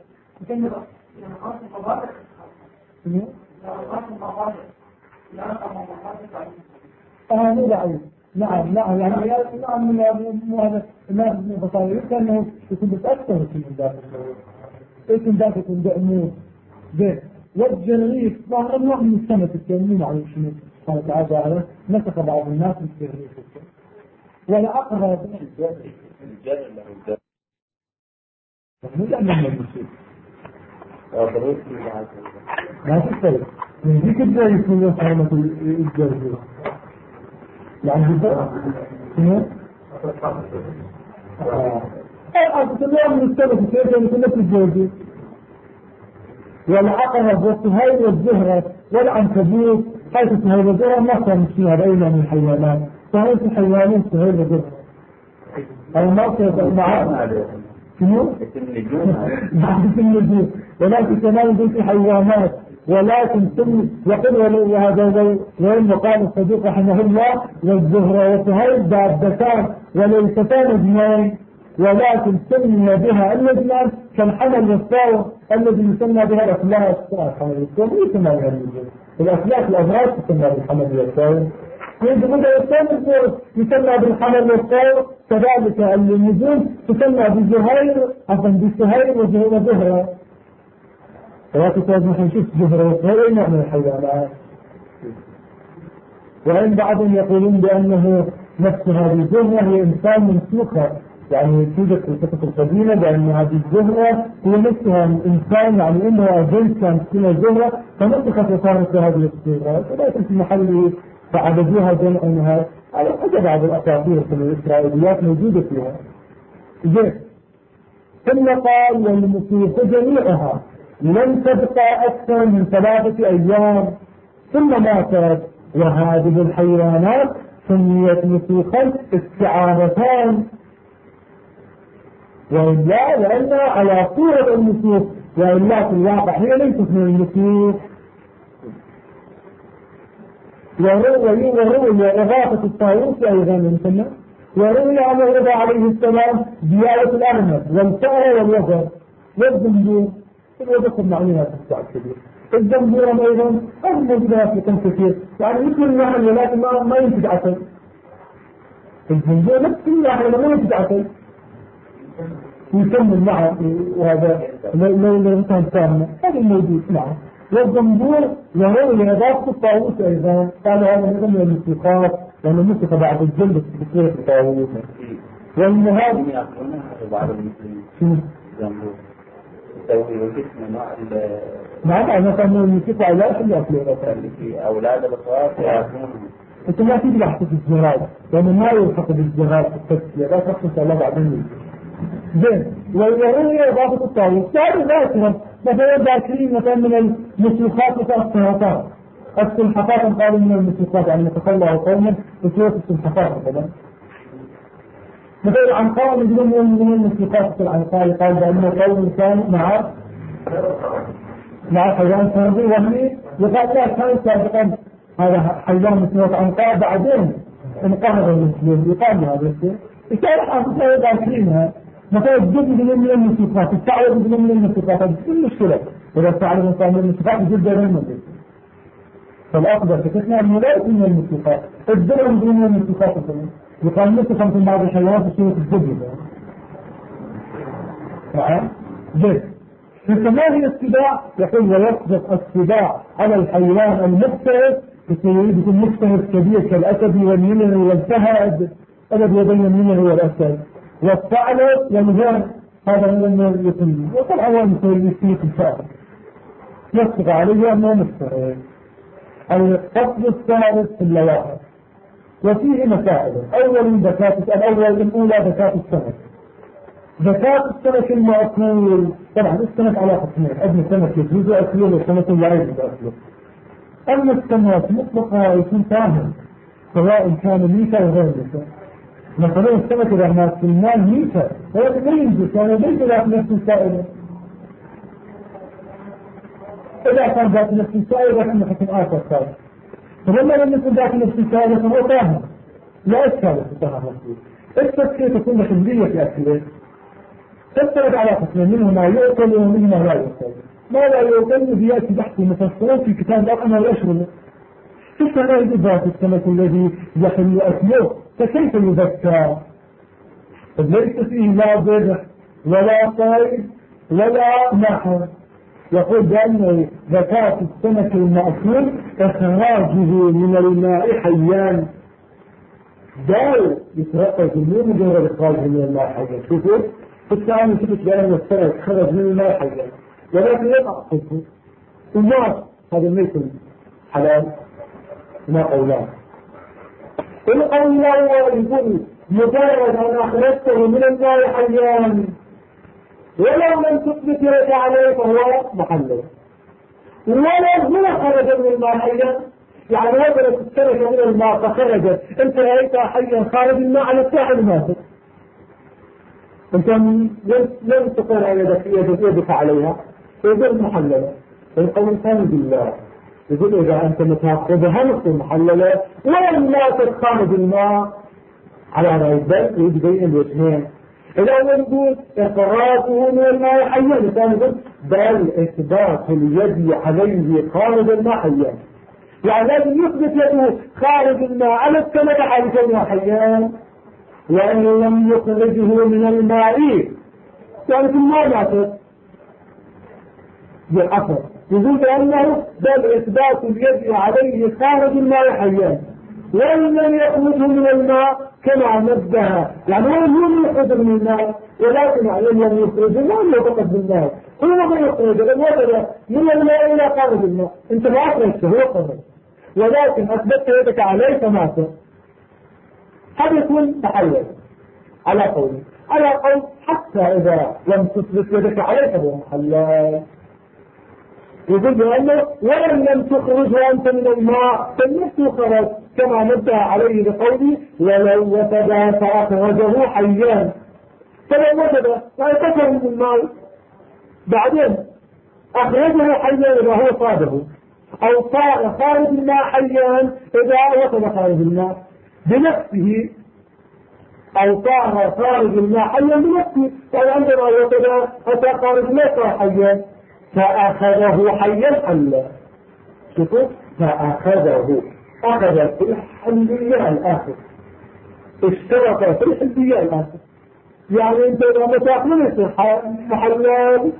مو ضعيف نعم نعم يعني نعم من هذا الناس من البصائر كأنه يكون بتأثر في ذلك اسم ذاك يكون دعموس زين والجريف ظهر نوع من السمك التنمين على شنو قال تعالى نسخ بعض الناس بالجريف ولا أقرب من المسيح ما تستطيع من ذيك الجريف من يصحينة الجريف يعني بالضبط شنو؟ أعطت الله من السمك كيف يكون نفس الجريف والعقرب والسهيل والزهرة والعنكبوت حيث السهيل والزهرة ما كان فيها بينها من الحيوانات فهيث الحيوانين سهيل والزهرة أو ما كان معاهم شنو؟ اسم النجوم ولكن كمان بيت حيوانات ولكن يقول وهذا وإن قال الصديق رحمه الله والزهرة والسهيل دابتان وليستان اثنين ولكن سمي بها النجمان كالحمل والصاوة الذي يسمى بها الأفلاك الحمل والصاوة يسمى بها النجوم الأفلاك الأبراج تسمى بالحمل والصاوة يجب أن يسمى بالحمل والصاوة كذلك النجوم تسمى بالزهير عفوا بالسهير وزهرة ولكن لازم نشوف زهرة وزهرة أي نوع من الحيوانات وعند بعضهم يقولون بأنه نفس هذه الزهرة هي إنسان منسوخة يعني توجد في القصة القديمة بأن هذه الزهرة هي نفسها إنسان يعني إنها جنس كانت اسمها الزهرة فنسخت وصارت هذه الصيغة ولكن في محله فعبدوها جمعها على حسب بعض الأساطير في الإسرائيليات موجودة فيها زين ثم قال والمسيح جميعها لم تبقى أكثر من 3 أيام ثم ماتت وهذه الحيوانات سميت مسيحا استعارتان وإلا لأنها على صورة المسيح وإلا في الواقع هي ليست من المسيح وروي إغاثة الطاووس أيضا يسمى وروي عنه رضا عليه السلام زيادة الأرنب والفأر والوزر والزنبور الوزر قد معلومة تستعد كبير الزنبور أيضا موجودة في كم كثير يعني مثل النحل ولكن ما ينتج عسل الزنبور نفس النحل ما ينتج عسل يكمل معه وهذا لو كان سامنا هذا الموجود معه والزنبور وروي إضافة الطاووس أيضا قال هذا من الموسيقات لأنه موسيقى بعد الجلد بصورة الطاووس والمهاجم يأكلونها بعض المسلمين زنبور يسوي وجسم نوع نعم أنا كان الموسيقى علاش اللي يأكلونها أولاد الأصوات يأكلونها أنت ما تيجي لحظة الزراج لأنه ما يلحق بالزراج في التسلية لا تخص إن شاء الله بعدين زين ويروي إضافة الطاووس هذا ذاكرا مثلا ذاكرين مثلا من المسلوخات والسلحفات السلحفات قالوا من المسلوخات يعني تخلوا قوما بسورة السلحفات مثلا العنقاء يقولون من المسلوخات العنقاء قال بأنه قوم كان مع حيوان سابق وهمي يقال لا كان سابقا هذا حيوان مسلوخ عنقاء بعدين انقرض المسلوخ يقال هذا الشيء يصير حافظة ذاكرينها مثلا الجد من المسلوخات التعويض من المسلوخات هذه المشكلة إذا استعرض الإنسان من المتفاق جدا المدرسة فالأفضل فكتنا أنه لا يكون من المتفاق الدرهم دون المتفاق يقال متفاق في بعض الحيوانات بصورة الدجل نعم جد فما هي السباع؟ يقول ويصدق السباع على الحيوان المفترس يكون مفترس كبير كالأسد والنمر والفهد أبد يبين النمر والأسد والثعلب والغرب هذا من الميتين وطبعا هو مثل يسيك الفأر يصدق عليه أنه مفترس الفصل الثالث في اللواحق وفيه مسائل الأولى زكاة السمك زكاة السمك المأكول طبعا السمك على قسمين ابن السمك يجوز أكله والسمك لا يجوز أكله أما السمك مطلقا يكون طاهر سواء كان ميتا أو غير ميتا مثلا السمك إذا ما في المال ميتا ولكن لا ينجز يعني ليس ذات نفس سائلة إذا كان ذات نفس سائلة لكن حكم آخر سائلة فلما لم يكن ذات نفس سائلة فهو طاهر لا إشكال في طاهر نفسه التسكية تكون خبرية في أكله تفترض على قسمين منه ما يؤكل ومنه ما لا يؤكل ما لا يؤكل بيأتي بحث مفصلات في كتاب الأطعمة والأشربة فالسمك ذات السمك الذي يحل أكله فكيف يزكى؟ ليس فيه لا ضرح ولا صيد ولا نحر يقول بأن زكاة السمك المأكول إخراجه من الماء حيان دال يترقى جميع مجرد إخراجه من الماء حيان شوفوا فالتعامل ثبت بأن السمك خرج من الماء حيا ولكن يقع حكمه النار هذا ما يكون حلال ما قولان القولان يقول مجرد أن أخرجته من الماء حيان ولو لم تثبت لك عليه فهو محلل ولو هو خرج من الماء حيا يعني وجدت السمكة من الماء فخرجت انت رأيتها حيا خارج الماء على الساحل ماتت انت لم تقرأ يدك عليها يقول محللة القول الثاني بالله يقول إذا أنت متاخذها نصف محللة ولم لا تتخانج الماء على رأي بل يبين الوجهين إذا نقول إخراجه من الماء حيا الثاني يقول بل إثبات اليد عليه خارج الماء حيا يعني لازم يثبت يده خارج الماء على السمك على كونها حيان وإن لم يخرجه من الماء يعني في الماء ماتت بالأثر يقول بأنه بل إثبات اليد عليه خارج الماء حيان وإن لم يخرجه من الماء كما نبه يعني هو لم يخرج من الماء ولكن إن لم يخرجه لم يفقد بالماء هو ما يخرج الوضع من الماء إلى خارج الماء انت ما أخرجته هو خرج ولكن أثبت يدك عليه فماتت هذا يكون تحلل على قولي على قول حتى إذا لم تثبت يدك عليه فهو محلل يقول بأنه وإن لم تخرجه أنت من الماء فالنفس خرج كما نبه عليه بقولي ولو وجد فأخرجه حيان فلو وجد فأخرجه من الماء بعدين أخرجه حيان إذا هو صاده أو صار خارج الماء حيان إذا وصل خارج الماء بنفسه أو صار خارج الماء حيا بنفسه فعندما وصل أتى خارج الماء صار حيا فأخذه حيا حلا شوفوا فأخذه أخذ في الحلية الآخر اشترك في الحلية الآخر يعني انت إذا متأخذ محلال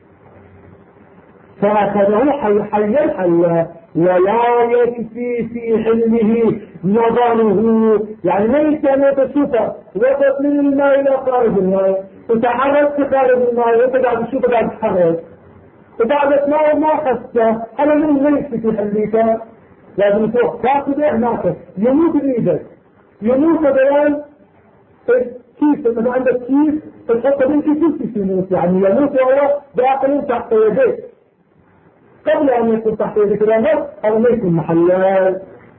فأخذه حيا حلا ولا يكفي في حلمه نظره يعني ليس أن تشوفه وقت من الماء إلى خارج الماء وتحرك في خارج الماء وانت قاعد تشوفه قاعد تحرك وبعد ما خسته أنا من ليس في حليك لازم تروح تاخذ هناك يموت بإيدك يموت بيان كيف مثلا عندك كيف تحط بين كيف يموت يعني يموت وهو داخل تحت يديك قبل أن يكون تحت يدك الأمر أو ما يكون محلال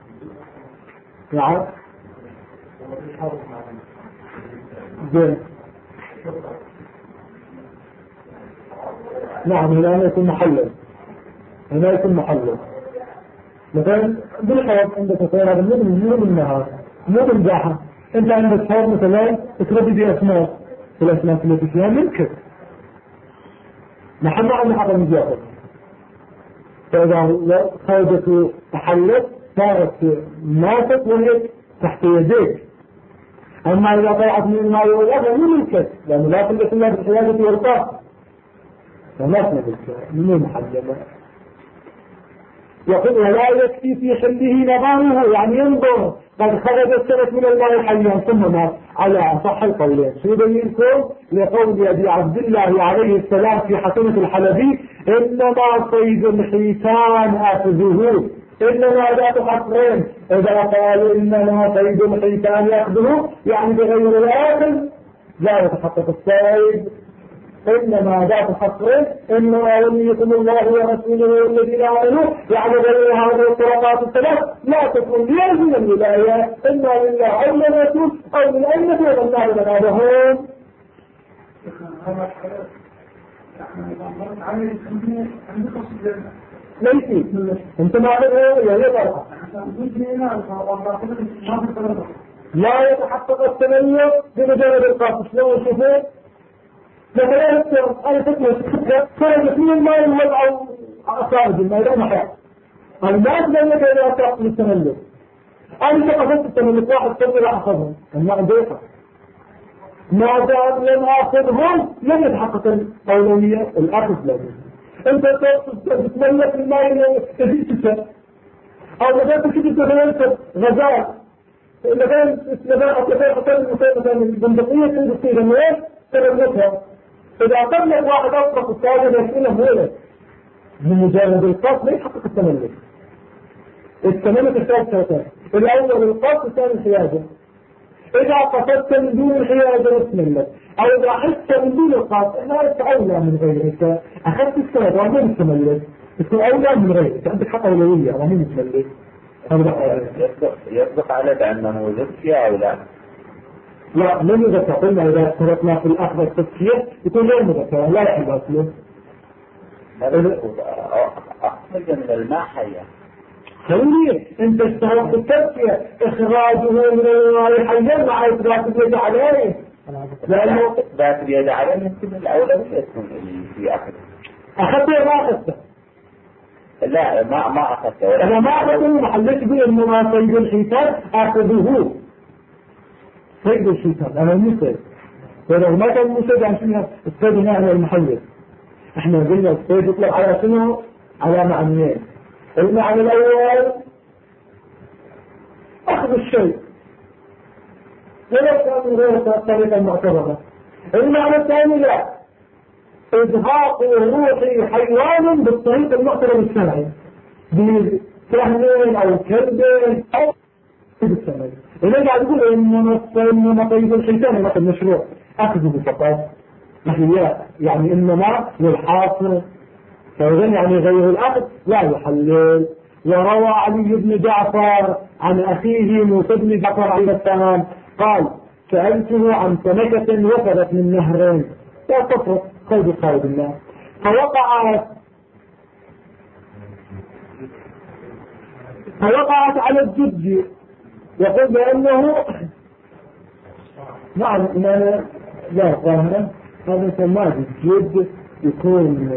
نعم زين نعم هنا يكون محلل هنا يكون محلل مثلا بالحوض عندك مثلا هذا مو بالنهار مو بالزاحة انت عندك حوض مثلا تربي بأسماك الأسماك التي فيها ملكك نحن عن هذا المجاهد فإذا خرجت تحلت صارت ماتت وهي تحت يديك. أما إذا طلعت من الماء والأذى من الكس، لأنه لا تلبس إلا بالحياجة والطاقة، فما تلبس من المحجبة. يقول ولا يكفي في حله نظامه، يعني ينظر قد خرج السنة من الماء حيا ثم مات على أصح القولين. شو دليلكم؟ لقول أبي عبد الله عليه السلام في حسنة الحلبي: إنما صيد الحيتان أخذه. إنما ذات حصرين، إذا قال إنما صيد الحيتان يأخذه يعني بغير الآخر لا يتحقق الصيد. إنما ذات حصرين، إنما وليكم الله ورسوله والذين آمنوا، يعني غير هذه الطرقات الثلاث لا تكون لي من الولاية إما لله أو للرسول أو من أين والله لنابهم. ليسي انت ما لا يتحقق التميز بمجرد القاصص. لو شوفوا مثلا انا تكمل خرج من الماء الوضع اصابه الماء لا محال الناس لم يكن يتحقق التميز. انا تقصدت التميز واحد كم لا اخذهم الماء ضيقه، ما دام لم اخذهم لم يتحقق الاولويه الاخذ لهم. انت تتملك الماء تزيد او مثلا تجد تغيرت غزال مثلا مثلا البندقيه تلبس الماء تغلقها. اذا قبلك واحد اطرق الساجد يسئله مولد بمجرد القصد لا يحقق التملك. التملك الثالث الاول القصد الثاني الحياده. إذا قصدت من دون الحياده تتملك، أو إذا أخذت من دون القصد لا أولى من غيرك. أخذت السند ومن التملك تكون أولى من غيرك، عندك حق أولوية ومن التملك. يصدق على بأنه زكية أو لا؟ لا من يذكر. قلنا إذا اشتركنا في الأخذ التزكية يكون غير مذكر لا يحب أصله. أخرج من الماء حيا. خليه انت اشتغلت التزكية اخراجه من الماء حيا مع اثبات اليد عليه، لانه اثبات اليد عليه يمكن الاولوية تكون في اخذه. اخذته ما اخذته؟ لا ما اخذته. انا ما اخذته محلت به انما صيد الحيتان اخذه. صيد الحيتان انا مسد، ولو ما كان مسد عن شنو الصيد هنا المحلل. احنا قلنا الصيد يطلق على شنو؟ على معنيين. المعنى الأول أخذ الشيء ولو كان من غير الطريقة المعتبرة. المعنى الثاني لا، إزهاق روح حيوان بالطريق المعتبر الشرعي بسهم أو كلب أو بالسمك. إذا قاعد يقول إنما طيب الحيتان مثل مشروع أخذه فقط محليات، يعني إنما للحاصل، فإذن يعني غير الأخذ لا يحلل. وروى علي بن جعفر عن أخيه موسى بن جعفر عليه السلام قال: سألته عن سمكة وفدت من نهرين لا تفرق قيد قيد الله فوقعت على الجد. يقول بأنه نعم لا ظاهرا هذا سماه الجد يكون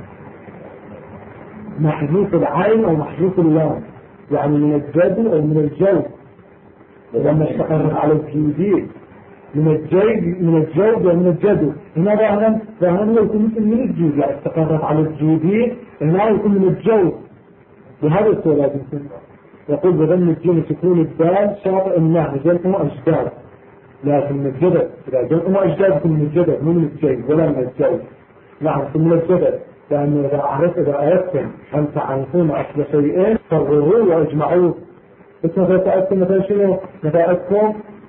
محذوف العين او محذوف اللام، يعني من الجد او من الجود. لما اشتقرت على الجودين من الجود ومن الجد. هنا ظاهرا يكون مثل من الجود، يعني اشتقرت على الجودين هنا يكون من الجود. بهذا السؤال لازم يقول بضم الجن سكون الدال شاطئ النهر جلكم اجداد، لكن من الجدد اذا جلكم اجداد يكون من الجدد مو من الجيد ولا من الجود. نعم من الجدد، لأنه إذا أردتم أن تعرفون أصل شيئين قرروه وأجمعوه. إذا سألتم مثلا شنو نتائجكم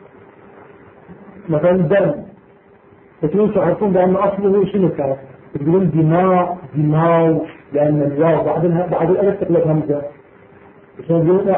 مثلا الدم، تكونوا تعرفون بأن أصله شنو كان، تقولون دماء لأن الواو بعد الألف تقلب همزة. يقولون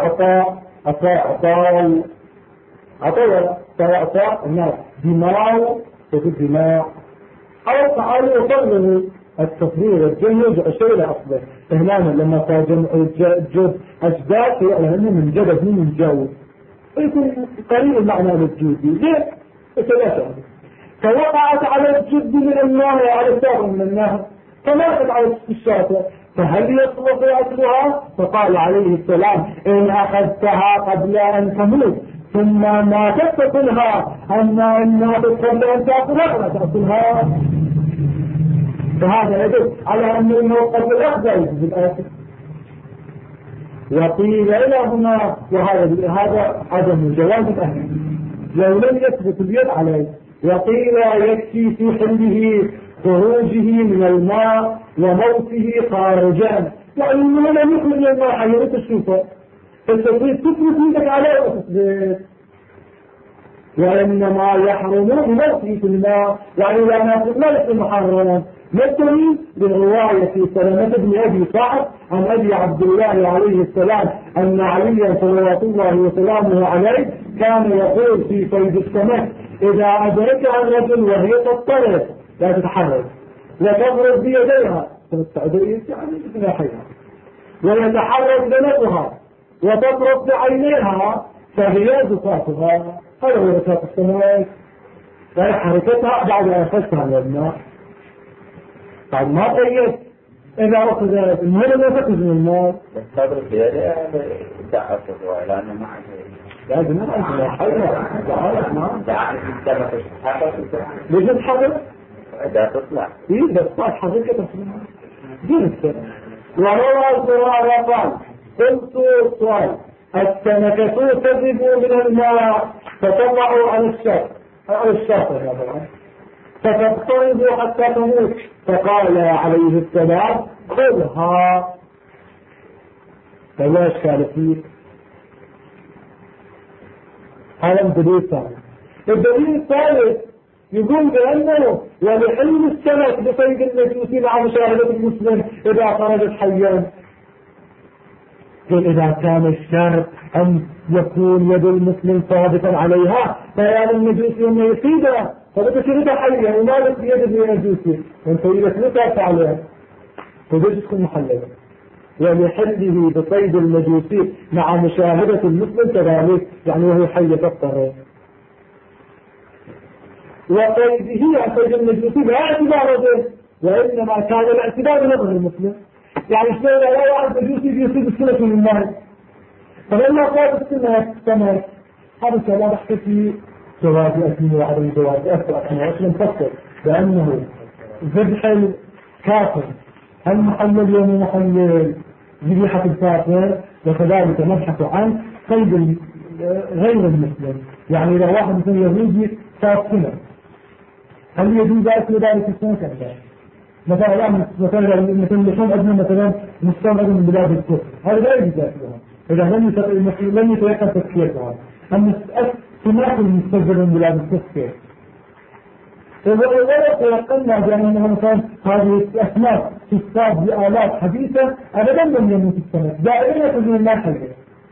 عطاء الناس دماء تقول دماء. أو تعالوا وصلوا التصدير والجن يرجع شيء لأصله. هنا لما صار جمع الجد أجداد يعلم أنه من جدد من جود يكون قريب المعنى للجودي. ليه؟ ثلاثة. فوقعت على الجد من النهر على الساق من النهر فماتت على الشاطئ، فهل يصلح أكلها؟ فقال عليه السلام إن أخذتها قبل أن تموت ثم ما تأكلها، أما إن ماتت قبل أن تأكلها فلا تأكلها. فهذا يدل على أنه قبل الأخذ يجب الآكل. وقيل إلى هنا وهذا عدم جواز الأهل لو لم يثبت اليد عليه. وقيل يكفي في حله خروجه من الماء وموته خارجا، يعني انه لم يخرج من الماء حيوة تشوفه فتريد تثبت يدك عليه وتثبت. وإنما يحرم بموته في الماء، يعني لا ناخذ ملك المحرم. يستوي برواية سلمة بن أبي صعب عن أبي عبد الله عليه السلام أن عليا صلوات الله وسلامه عليه كان يقول في صيد السمك إذا أدركها الرجل وهي تضطرب لا تتحرك وتضرب بيديها يعني بجناحيها ويتحرك بنفسها وتضرب بعينيها فهي زكاتها. هذا هو زكاة السمك، يعني حركتها بعد أن أخذتها من الماء بعد ما قيد. إذا أخذت المهم لا تأخذ من الماء تضرب بيديها تعصبها لأنه ما لا جميع أنت حيوة ليش تحرك؟ إذا تطلع إيه إذا تطلع حركة جنس. وروى الزرار قال قلت السؤال السمكة تذب من الماء فتقع على الشاطئ فتضطرب حتى تموت، فقال عليه السلام خذها. فلا اشكال فيه. هذا الدليل الثاني. الدليل الثالث يقول بأنه ولحل السمك بصيد المجوس مع مشاهدة المسلم إذا خرجت حيا. إذا كان الشرط أن يكون يد المسلم ثابتا عليها فيان المجوس يوم يصيدها فبتصيرها حيا ومالك بيد المجوس وانت إذا ثابت عليها فبيش تكون محللة. ولحله بصيد المجوسي مع مشاهدة المسلم كذلك، يعني وهو حي تضطر. وقيده عن صيد المجوسي لا اعتبار به، وإنما كان الاعتبار بنظر المسلم. يعني شلون لا واحد مجوسي بيصيد السنة من المال فلما قال السمك هذا كلام بحث في جواز أكله وعدم جواز أكله أصلا مفصل بأنه ذبح الكافر هل محلل يوم محلل ذبيحة الكافر، وكذلك نبحث عن صيد غير المسلم. يعني إذا واحد مثل يهودي صار سنة هل يجوز أكل ذلك السنة كذا؟ مثلا لحوم أدنى مثلا مستورد من بلاد الكفر هذا لا يجوز أكلها إذا لم يتيقن تسكيرها. أما سماك المستورد من بلاد الكفر ولا تيقننا بأنها مثلا هذه الأسماك تصطاد بآلات حديثة أبدا لم يموت السمك دائما يخرج من الماء حية.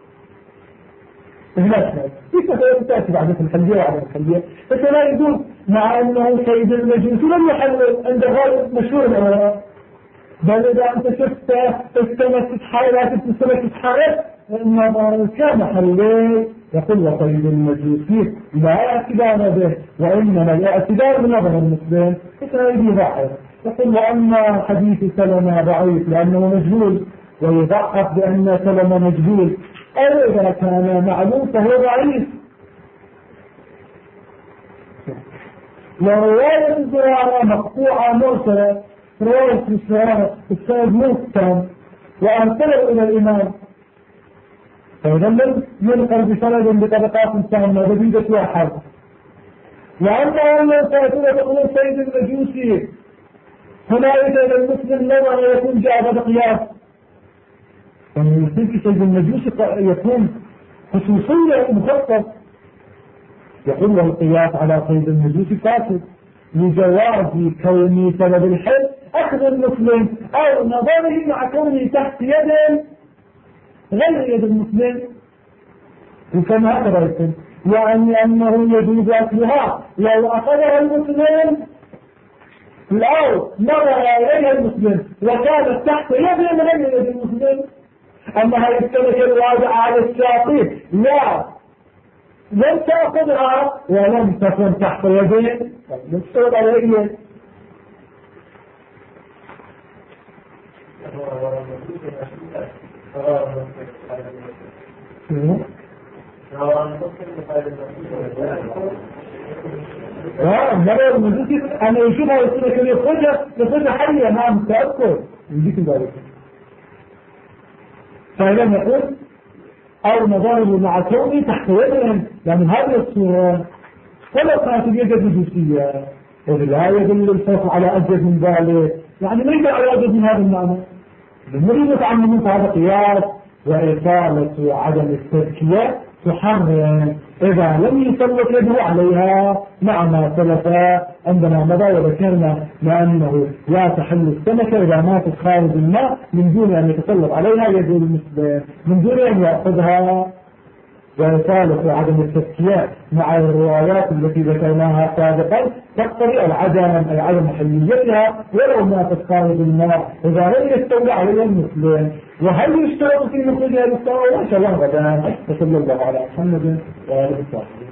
هناك كيف تأتي بعد الحلية وعدم الحلية فلا يجوز مع أنه سيد المجوس لم يحلل عند غير مشهور الأمراء. بل إذا أنت شفت السمك تتحرك السمك تتحرك إنما كان حلي يقول وصيد المجوسي لا اعتبار به وإنما الاعتبار بنظر المسلم فسيدي ضعف. يقول وأما حديث سلمة ضعيف لأنه مجهول ويضعف بأن سلمة مجهول أو إذا كان معلوم فهو ضعيف. ورواية الزرارة مقطوعة مرسلة رواية الزرارة السيد موسى وأرسله إلى الإمام فإذا لم ينقل بسند بطبقات تامة جديدة واحد. وأما أن ينقل تقول سيد المجوسي هنا إذا المسلم نظر يكون جاء بقياس يعني يمكن سيد المجوسي يكون خصوصية مخصص يقول له القياس على سيد المجوسي فاسد لجواز كونه سبب الحل أخذ المسلم أو نظره مع كونه تحت يد غير يد المسلم وكما هكذا يقول يعني أنه يجوز أكلها لو أخذها المسلم أو نظر إليها المسلم وكانت تحت يد غير يد المسلم. أما هذه السمكة الواضعة على الشاطئ لا لم تأخذها ولم تكن تحت يدين لم تشتغل على يدين مرة المجوسي أنا يشوفها يصير كده يخرجها حية نعم تأكل يجيك ذلك. فإذا يقول أو مظاهر مع كوني تحت يدهم، يعني هذه الصورة فلا كانت يجد مجوسية ولا يدل الفصل على أجد من ذلك، يعني ما يقدر على أجد من هذا المعنى. نريد نتعلم هذا قياس وإطالة وعدم التزكية تحرم إذا لم يسلط يده عليها مع ما سلف عندما مضى وذكرنا لأنه لا تحل السمكة إذا ماتت خارج الماء من دون أن يتسلط عليها يد المسلم، من دون أن يأخذها، وإطالة وعدم التزكية مع الروايات التي ذكرناها سابقا تقتضي العدم أي عدم حليتها ولو ماتت خارج الماء إذا لم يستولى عليها المسلم. وهل يشترط في مخرجها للصلاة؟ إن شاء الله غدا. وصلى الله على محمد وآله وصحبه.